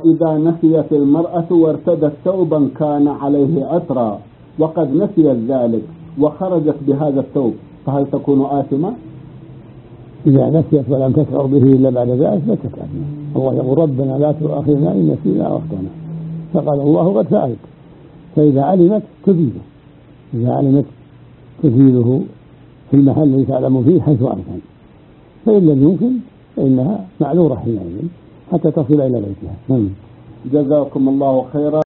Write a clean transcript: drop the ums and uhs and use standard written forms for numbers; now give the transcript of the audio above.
إذا نسيت المرأة وارتدت ثوبا كان عليه عطرا وقد نسيت ذلك وخرجت بهذا الثوب فهل تكون آثمة؟ إذا نسيت ولم تشعر به إلا بعد ذلك فتكأ. الله يقول ربنا لا تؤاخذنا إن نسينا أو أخطأنا، فقال الله قد فعلت. فإذا علمت تزيله، إذا علمت تزيله في المحل الذي تعلم فيه حيث أمكن، فإن لم يمكن فإنها معذورة حينئذ حتى تصل إلى بيتها. جزاكم الله خيرا.